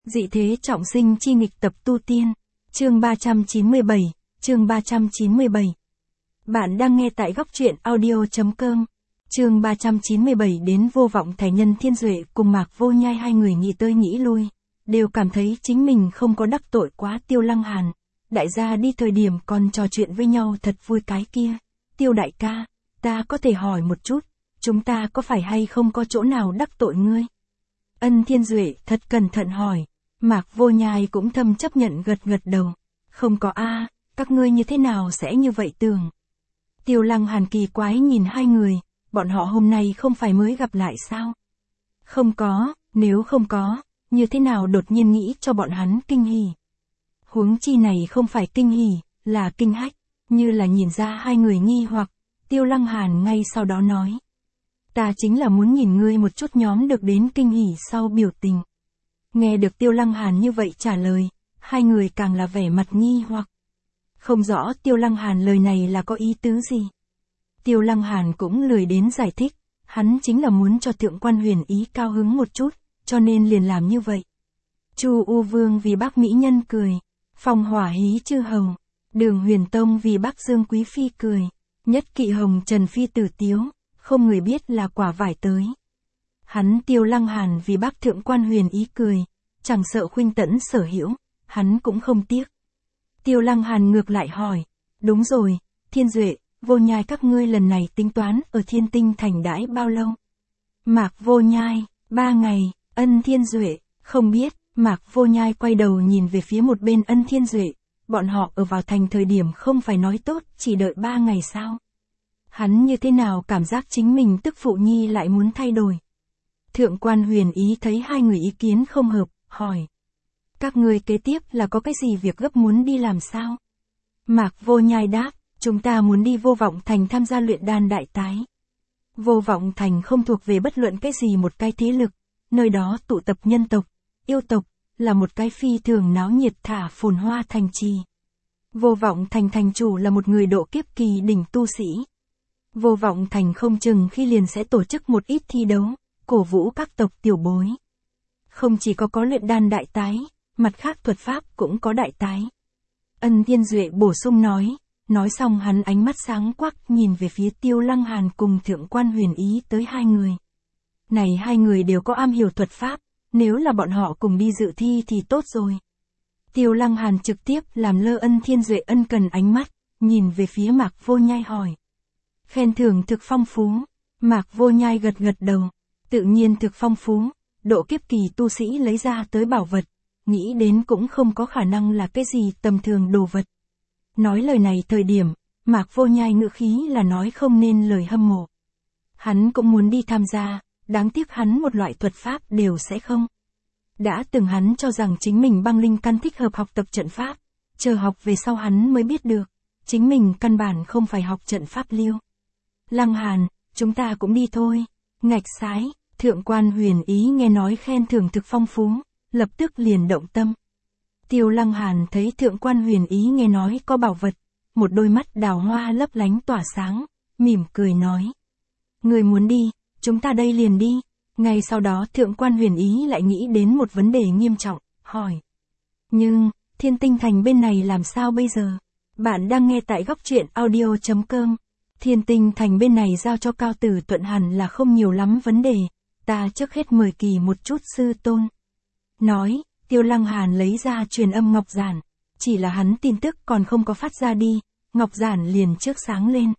Dị thế trọng sinh chi nghịch tập tu tiên. Chương 397, chương 397. Bạn đang nghe tại góc truyện audio.com. Chương 397 đến Vô Vọng Thành. Nhân Thiên Duệ cùng Mạc Vô Nhai hai người nghĩ tới nghĩ lui, đều cảm thấy chính mình không có đắc tội quá Tiêu Lăng Hàn. Đại gia đi thời điểm còn trò chuyện với nhau thật vui cái kia. Tiêu đại ca, ta có thể hỏi một chút, chúng ta có phải hay không có chỗ nào đắc tội ngươi? Ân Thiên Duệ thật cẩn thận hỏi. Mạc Vô Nhai cũng thầm chấp nhận gật gật đầu. Không có a, các ngươi như thế nào sẽ như vậy tưởng? Tiêu Lăng Hàn kỳ quái nhìn hai người, bọn họ hôm nay không phải mới gặp lại sao? Không có, nếu không có, như thế nào đột nhiên nghĩ cho bọn hắn kinh hỉ? Huống chi này không phải kinh hỉ, là kinh hách, như là nhìn ra hai người nghi hoặc, Tiêu Lăng Hàn ngay sau đó nói. Ta chính là muốn nhìn ngươi một chút nhóm được đến kinh hỉ sau biểu tình. Nghe được Tiêu Lăng Hàn như vậy trả lời, hai người càng là vẻ mặt nghi hoặc. Không rõ Tiêu Lăng Hàn lời này là có ý tứ gì. Tiêu Lăng Hàn cũng lười đến giải thích, hắn chính là muốn cho Thượng Quan Huyền Ý cao hứng một chút, cho nên liền làm như vậy. Chu U Vương vì Bác Mỹ Nhân cười, Phong Hỏa Hí Chư Hầu, Đường Huyền Tông vì Bác Dương Quý Phi cười, Nhất Kỵ Hồng Trần Phi tử tiếu, không người biết là quả vải tới. Hắn Tiêu Lăng Hàn vì Bác Thượng Quan Huyền Ý cười, chẳng sợ khuynh tẫn sở hữu, hắn cũng không tiếc. Tiêu Lăng Hàn ngược lại hỏi, đúng rồi, Thiên Duệ, Vô Nhai các ngươi lần này tính toán ở Thiên Tinh Thành đãi bao lâu? Mạc Vô Nhai, 3 ngày, Ân Thiên Duệ, không biết. Mạc Vô Nhai quay đầu nhìn về phía một bên Ân Thiên Duệ, bọn họ ở vào thành thời điểm không phải nói tốt chỉ đợi 3 ngày sao? Hắn như thế nào cảm giác chính mình tức phụ nhi lại muốn thay đổi? Thượng Quan Huyền Ý thấy hai người ý kiến không hợp, hỏi. Các ngươi kế tiếp là có cái gì việc gấp muốn đi làm sao? Mạc Vô Nhai đáp, chúng ta muốn đi Vô Vọng Thành tham gia luyện đan đại tái. Vô Vọng Thành không thuộc về bất luận cái gì một cái thế lực, nơi đó tụ tập nhân tộc, yêu tộc, là một cái phi thường náo nhiệt thả phồn hoa thành trì. Vô Vọng Thành thành chủ là một người độ kiếp kỳ đỉnh tu sĩ. Vô Vọng Thành không chừng khi liền sẽ tổ chức một ít thi đấu, cổ vũ các tộc tiểu bối. Không chỉ có luyện đan đại tái, mặt khác thuật pháp cũng có đại tái. Ân Thiên Duệ bổ sung nói xong hắn ánh mắt sáng quắc nhìn về phía Tiêu Lăng Hàn cùng Thượng Quan Huyền Ý tới hai người. Này hai người đều có am hiểu thuật pháp, nếu là bọn họ cùng đi dự thi thì tốt rồi. Tiêu Lăng Hàn trực tiếp làm lơ Ân Thiên Duệ ân cần ánh mắt, nhìn về phía Mạc Vô Nhai hỏi. Khen thưởng thực phong phú, Mạc Vô Nhai gật gật đầu, tự nhiên thực phong phú, độ kiếp kỳ tu sĩ lấy ra tới bảo vật, nghĩ đến cũng không có khả năng là cái gì tầm thường đồ vật. Nói lời này thời điểm, Mạc Vô Nhai ngữ khí là nói không nên lời hâm mộ. Hắn cũng muốn đi tham gia, đáng tiếc hắn một loại thuật pháp đều sẽ không. Đã từng hắn cho rằng chính mình băng linh căn thích hợp học tập trận pháp, chờ học về sau hắn mới biết được, chính mình căn bản không phải học trận pháp liêu. Lăng Hàn, chúng ta cũng đi thôi. Ngạch sái, Thượng Quan Huyền Ý nghe nói khen thưởng thực phong phú, lập tức liền động tâm. Tiêu Lăng Hàn thấy Thượng Quan Huyền Ý nghe nói có bảo vật, một đôi mắt đào hoa lấp lánh tỏa sáng, mỉm cười nói. Người muốn đi, chúng ta đây liền đi. Ngay sau đó Thượng Quan Huyền Ý lại nghĩ đến một vấn đề nghiêm trọng, hỏi. Nhưng, Thiên Tinh Thành bên này làm sao bây giờ? Bạn đang nghe tại góc truyện audio.com. Thiên Tinh Thành bên này giao cho Cao Tử Tuận hẳn là không nhiều lắm vấn đề, ta trước hết mời kỳ một chút sư tôn. Nói, Tiêu Lăng Hàn lấy ra truyền âm ngọc giản, chỉ là hắn tin tức còn không có phát ra đi, ngọc giản liền trước sáng lên.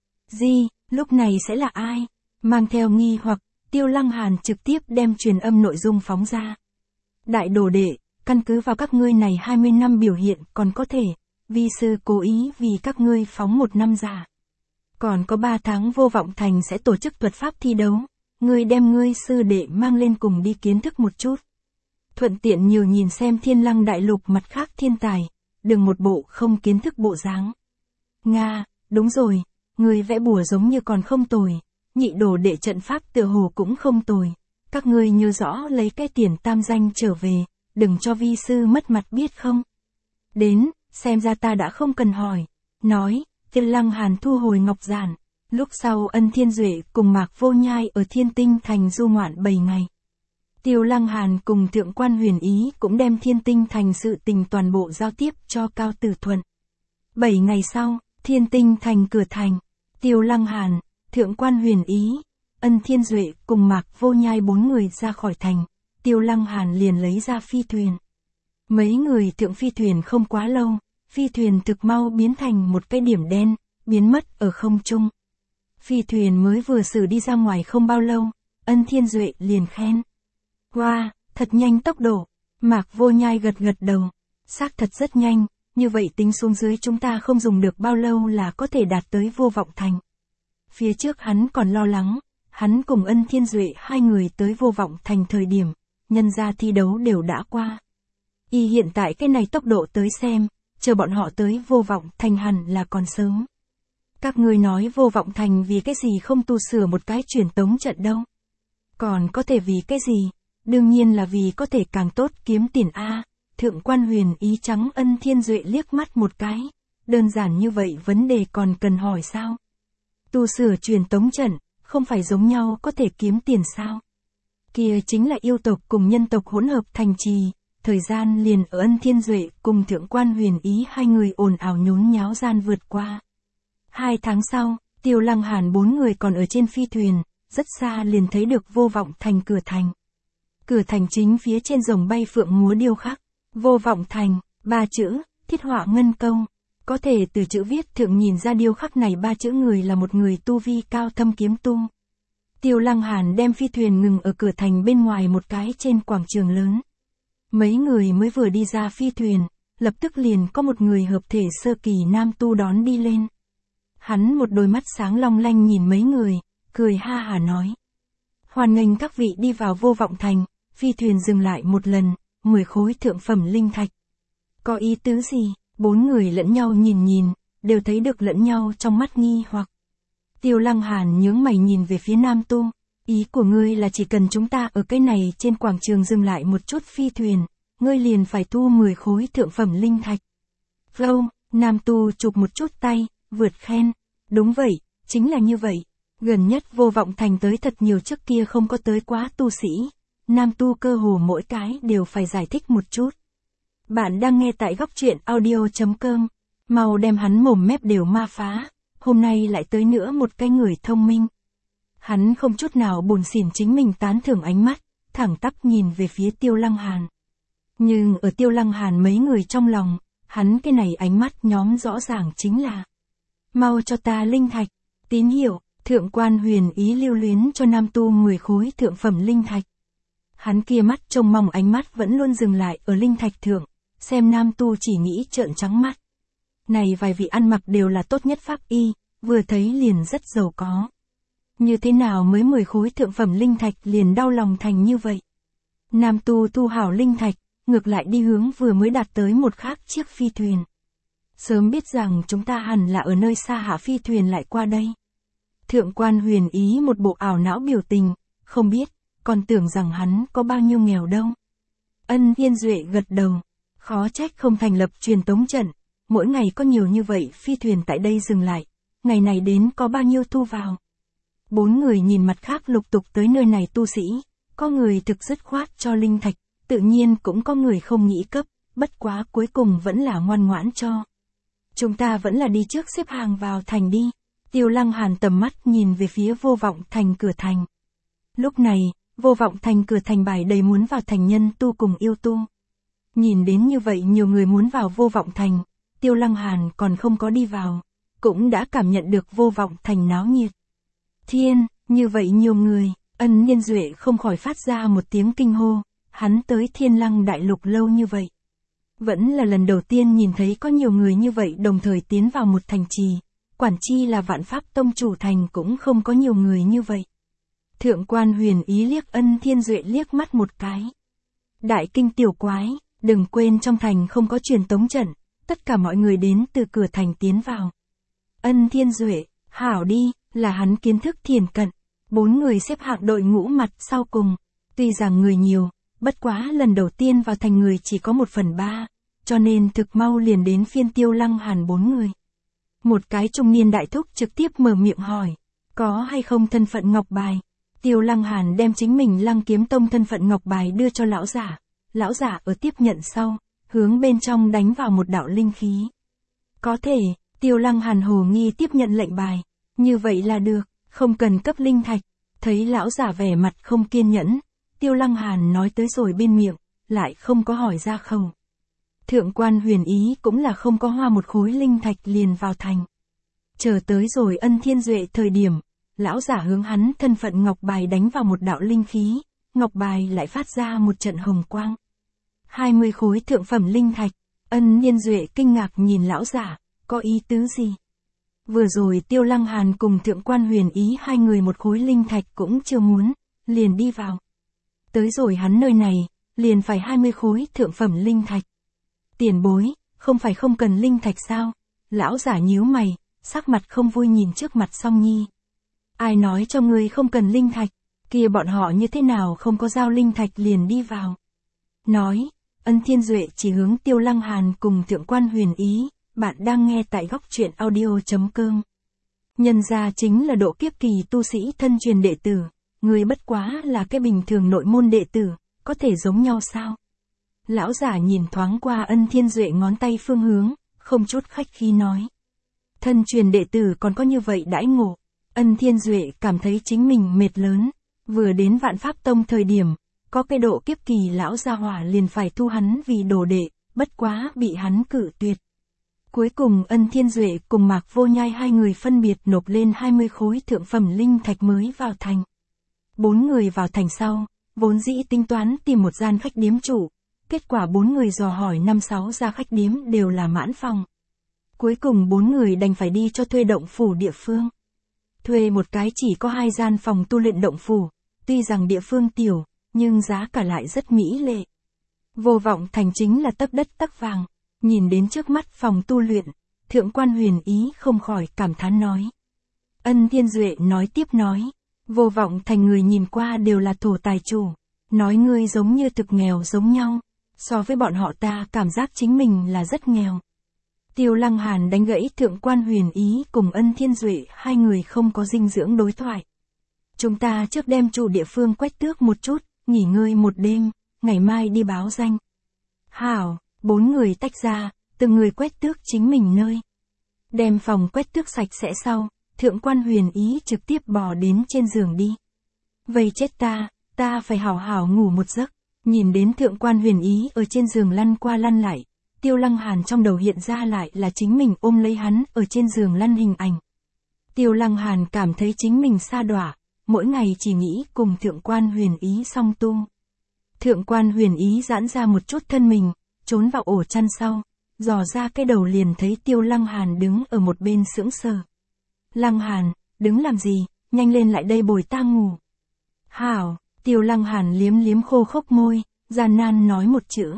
Gì, lúc này sẽ là ai? Mang theo nghi hoặc, Tiêu Lăng Hàn trực tiếp đem truyền âm nội dung phóng ra. Đại đồ đệ, căn cứ vào các ngươi này 20 năm biểu hiện còn có thể, vi sư cố ý vì các ngươi phóng 1 năm giả. Còn có 3 tháng Vô Vọng Thành sẽ tổ chức thuật pháp thi đấu, ngươi đem ngươi sư đệ mang lên cùng đi kiến thức một chút. Thuận tiện nhiều nhìn xem Thiên Lăng Đại Lục mặt khác thiên tài, đừng một bộ không kiến thức bộ dáng. Nga, đúng rồi, ngươi vẽ bùa giống như còn không tồi, nhị đồ đệ trận pháp tựa hồ cũng không tồi, các ngươi nhớ rõ lấy cái tiền tam danh trở về, đừng cho vi sư mất mặt biết không. Đến, xem ra ta đã không cần hỏi, nói. Tiêu Lăng Hàn thu hồi ngọc giản, lúc sau Ân Thiên Duệ cùng Mạc Vô Nhai ở Thiên Tinh Thành du ngoạn 7 ngày. Tiêu Lăng Hàn cùng Thượng quan Huyền Ý cũng đem Thiên Tinh Thành sự tình toàn bộ giao tiếp cho Cao Tử Thuận. 7 ngày sau, Thiên Tinh Thành cửa thành, Tiêu Lăng Hàn, Thượng quan Huyền Ý, Ân Thiên Duệ cùng Mạc Vô Nhai 4 người ra khỏi thành, Tiêu Lăng Hàn liền lấy ra phi thuyền. Mấy người thượng phi thuyền không quá lâu, phi thuyền thực mau biến thành một cái điểm đen, biến mất ở không trung. Phi thuyền mới vừa xử đi ra ngoài không bao lâu, Ân Thiên Duệ liền khen. Wow, thật nhanh tốc độ. Mạc Vô Nhai gật gật đầu. Xác thật rất nhanh, như vậy tính xuống dưới chúng ta không dùng được bao lâu là có thể đạt tới Vô Vọng Thành. Phía trước hắn còn lo lắng, hắn cùng Ân Thiên Duệ hai người tới Vô Vọng Thành thời điểm, nhân ra thi đấu đều đã qua. Y hiện tại cái này tốc độ tới xem, chờ bọn họ tới Vô Vọng Thành hẳn là còn sớm. Các ngươi nói Vô Vọng Thành vì cái gì không tu sửa một cái truyền tống trận đâu? Còn có thể vì cái gì? Đương nhiên là vì có thể càng tốt kiếm tiền a. Thượng quan Huyền Ý trắng Ân Thiên Duệ liếc mắt một cái. Đơn giản như vậy vấn đề còn cần hỏi sao? Tu sửa truyền tống trận, không phải giống nhau có thể kiếm tiền sao? Kia chính là yêu tộc cùng nhân tộc hỗn hợp thành trì. Thời gian liền ở Ân Thiên Duệ cùng Thượng quan Huyền Ý hai người ồn ào nhốn nháo gian vượt qua. 2 tháng sau, Tiêu Lăng Hàn 4 người còn ở trên phi thuyền, rất xa liền thấy được Vô Vọng Thành cửa thành. Cửa thành chính phía trên rồng bay phượng múa điêu khắc, Vô Vọng Thành, 3 chữ, thiết họa ngân câu. Có thể từ chữ viết thượng nhìn ra điêu khắc này 3 chữ người là một người tu vi cao thâm kiếm tu. Tiêu Lăng Hàn đem phi thuyền ngừng ở cửa thành bên ngoài một cái trên quảng trường lớn. Mấy người mới vừa đi ra phi thuyền, lập tức liền có một người hợp thể sơ kỳ nam tu đón đi lên. Hắn một đôi mắt sáng long lanh nhìn mấy người, cười ha hả nói. Hoan nghênh các vị đi vào Vô Vọng Thành, phi thuyền dừng lại một lần, 10 khối thượng phẩm linh thạch. Có ý tứ gì? 4 người lẫn nhau nhìn, đều thấy được lẫn nhau trong mắt nghi hoặc. Tiêu Lăng Hàn nhướng mày nhìn về phía nam tu, ý của ngươi là chỉ cần chúng ta ở cái này trên quảng trường dừng lại một chút phi thuyền, ngươi liền phải thu 10 khối thượng phẩm linh thạch. Flow, nam tu chụp một chút tay, vượt khen. Đúng vậy, chính là như vậy. Gần nhất Vô Vọng Thành tới thật nhiều trước kia không có tới quá tu sĩ. Nam tu cơ hồ mỗi cái đều phải giải thích một chút. Bạn đang nghe tại góc truyện audio.com. Mau đem hắn mồm mép đều ma phá. Hôm nay lại tới nữa một cái người thông minh. Hắn không chút nào buồn xỉn chính mình tán thưởng ánh mắt, thẳng tắp nhìn về phía Tiêu Lăng Hàn. Nhưng ở Tiêu Lăng Hàn mấy người trong lòng, hắn cái này ánh mắt nhóm rõ ràng chính là mau cho ta linh thạch, tín hiệu. Thượng quan Huyền Ý lưu luyến cho nam tu 10 khối thượng phẩm linh thạch. Hắn kia mắt trông mong ánh mắt vẫn luôn dừng lại ở linh thạch thượng, xem nam tu chỉ nghĩ trợn trắng mắt. Này vài vị ăn mặc đều là tốt nhất pháp y, vừa thấy liền rất giàu có. Như thế nào mới 10 khối thượng phẩm linh thạch liền đau lòng thành như vậy? Nam tu thu hảo linh thạch, ngược lại đi hướng vừa mới đạt tới một khác chiếc phi thuyền. Sớm biết rằng chúng ta hẳn là ở nơi xa hạ phi thuyền lại qua đây. Thượng quan Huyền Ý một bộ ảo não biểu tình, không biết, còn tưởng rằng hắn có bao nhiêu nghèo đâu. Ân Thiên Duệ gật đầu, khó trách không thành lập truyền tống trận, mỗi ngày có nhiều như vậy phi thuyền tại đây dừng lại, ngày này đến có bao nhiêu thu vào. 4 người nhìn mặt khác lục tục tới nơi này tu sĩ, có người thực dứt khoát cho linh thạch, tự nhiên cũng có người không nghĩ cấp, bất quá cuối cùng vẫn là ngoan ngoãn cho. Chúng ta vẫn là đi trước xếp hàng vào thành đi. Tiêu Lăng Hàn tầm mắt nhìn về phía Vô Vọng Thành cửa thành. Lúc này, Vô Vọng Thành cửa thành bài đầy muốn vào thành nhân tu cùng yêu tu. Nhìn đến như vậy nhiều người muốn vào Vô Vọng Thành, Tiêu Lăng Hàn còn không có đi vào, cũng đã cảm nhận được Vô Vọng Thành náo nhiệt. Thiên, như vậy nhiều người, Ân Thiên Duệ không khỏi phát ra một tiếng kinh hô, hắn tới Thiên Lăng Đại Lục lâu như vậy. Vẫn là lần đầu tiên nhìn thấy có nhiều người như vậy đồng thời tiến vào một thành trì. Quản chi là Vạn Pháp Tông chủ thành cũng không có nhiều người như vậy. Thượng quan Huyền Ý liếc Ân Thiên Duệ liếc mắt một cái. Đại kinh tiểu quái, đừng quên trong thành không có truyền tống trận, tất cả mọi người đến từ cửa thành tiến vào. Ân Thiên Duệ, hảo đi, là hắn kiến thức thiền cận. 4 người xếp hạng đội ngũ mặt sau cùng. Tuy rằng người nhiều, bất quá lần đầu tiên vào thành người chỉ có 1/3, cho nên thực mau liền đến phiên Tiêu Lăng Hàn 4 người. Một cái trung niên đại thúc trực tiếp mở miệng hỏi, có hay không thân phận ngọc bài? Tiêu Lăng Hàn đem chính mình Lăng Kiếm Tông thân phận ngọc bài đưa cho lão giả ở tiếp nhận sau, hướng bên trong đánh vào một đạo linh khí. Có thể, Tiêu Lăng Hàn hồ nghi tiếp nhận lệnh bài, như vậy là được, không cần cấp linh thạch. Thấy lão giả vẻ mặt không kiên nhẫn, Tiêu Lăng Hàn nói tới rồi bên miệng, lại không có hỏi ra khẩu. Thượng quan Huyền Ý cũng là không có hoa một khối linh thạch liền vào thành. Chờ tới rồi Ân Thiên Duệ thời điểm, lão giả hướng hắn thân phận ngọc bài đánh vào một đạo linh khí, ngọc bài lại phát ra một trận hồng quang. 20 khối thượng phẩm linh thạch, Ân Thiên Duệ kinh ngạc nhìn lão giả, có ý tứ gì? Vừa rồi Tiêu Lăng Hàn cùng Thượng quan Huyền Ý hai người một khối linh thạch cũng chưa muốn, liền đi vào. Tới rồi hắn nơi này, liền phải 20 khối thượng phẩm linh thạch. Tiền bối, không phải không cần linh thạch sao? Lão giả nhíu mày, sắc mặt không vui nhìn trước mặt Song Nhi. Ai nói cho ngươi không cần linh thạch, kia bọn họ như thế nào không có giao linh thạch liền đi vào. Nói, Ân Thiên Duệ chỉ hướng Tiêu Lăng Hàn cùng Thượng quan Huyền Ý, bạn đang nghe tại góc truyện audio.com. Nhân gia chính là độ kiếp kỳ tu sĩ thân truyền đệ tử, người bất quá là cái bình thường nội môn đệ tử, có thể giống nhau sao? Lão giả nhìn thoáng qua Ân Thiên Duệ ngón tay phương hướng, không chút khách khí nói. Thân truyền đệ tử còn có như vậy đãi ngộ. Ân Thiên Duệ cảm thấy chính mình mệt lớn, vừa đến Vạn Pháp Tông thời điểm, có cái độ kiếp kỳ lão gia hỏa liền phải thu hắn vì đồ đệ, bất quá bị hắn cự tuyệt. Cuối cùng Ân Thiên Duệ cùng Mạc Vô Nhai hai người phân biệt nộp lên 20 khối thượng phẩm linh thạch mới vào thành. 4 người vào thành sau, vốn dĩ tính toán tìm một gian khách điếm chủ, kết quả 4 người dò hỏi 5-6 gia khách điếm đều là mãn phòng. Cuối cùng 4 người đành phải đi cho thuê động phủ địa phương. Thuê một cái chỉ có 2 gian phòng tu luyện động phủ, tuy rằng địa phương tiểu, nhưng giá cả lại rất mỹ lệ. Vô Vọng Thành chính là tấc đất tấc vàng, nhìn đến trước mắt phòng tu luyện, Thượng quan Huyền Ý không khỏi cảm thán nói. Ân Thiên Duệ nói tiếp nói, Vô Vọng Thành người nhìn qua đều là thổ tài chủ, nói ngươi giống như thực nghèo giống nhau, so với bọn họ ta cảm giác chính mình là rất nghèo. Tiêu Lăng Hàn đánh gãy Thượng quan Huyền Ý cùng Ân Thiên Duệ hai người không có dinh dưỡng đối thoại. Chúng ta trước đem chủ địa phương quét tước một chút, nghỉ ngơi một đêm, ngày mai đi báo danh. Hảo, 4 người tách ra, từng người quét tước chính mình nơi. Đem phòng quét tước sạch sẽ sau, Thượng quan Huyền Ý trực tiếp bò đến trên giường đi. Vây chết ta phải hảo hảo ngủ một giấc. Nhìn đến Thượng quan Huyền Ý ở trên giường lăn qua lăn lại, Tiêu Lăng Hàn trong đầu hiện ra lại là chính mình ôm lấy hắn ở trên giường lăn hình ảnh. Tiêu Lăng Hàn cảm thấy chính mình sa đọa, mỗi ngày chỉ nghĩ cùng Thượng quan Huyền Ý song tu. Thượng quan Huyền Ý giãn ra một chút thân mình, trốn vào ổ chăn sau, dò ra cái đầu liền thấy Tiêu Lăng Hàn đứng ở một bên sững sờ. Lăng Hàn, đứng làm gì, nhanh lên lại đây bồi ta ngủ. Hảo, Tiêu Lăng Hàn liếm liếm khô khốc môi, gian nan nói một chữ.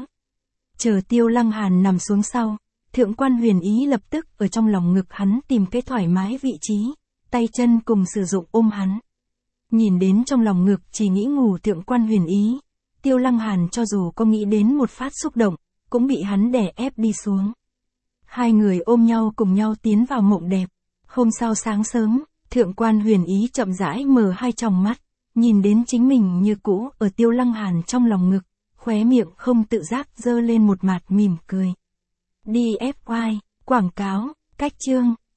Chờ Tiêu Lăng Hàn nằm xuống sau, Thượng quan Huyền Ý lập tức ở trong lòng ngực hắn tìm cái thoải mái vị trí, tay chân cùng sử dụng ôm hắn. Nhìn đến trong lòng ngực chỉ nghĩ ngủ Thượng quan Huyền Ý, Tiêu Lăng Hàn cho dù có nghĩ đến một phát xúc động, cũng bị hắn đè ép đi xuống. Hai người ôm nhau cùng nhau tiến vào mộng đẹp. Hôm sau sáng sớm, Thượng quan Huyền Ý chậm rãi mở hai tròng mắt, nhìn đến chính mình như cũ ở Tiêu Lăng Hàn trong lòng ngực, khóe miệng không tự giác giơ lên một mặt mỉm cười. DFY, quảng cáo, cách chương.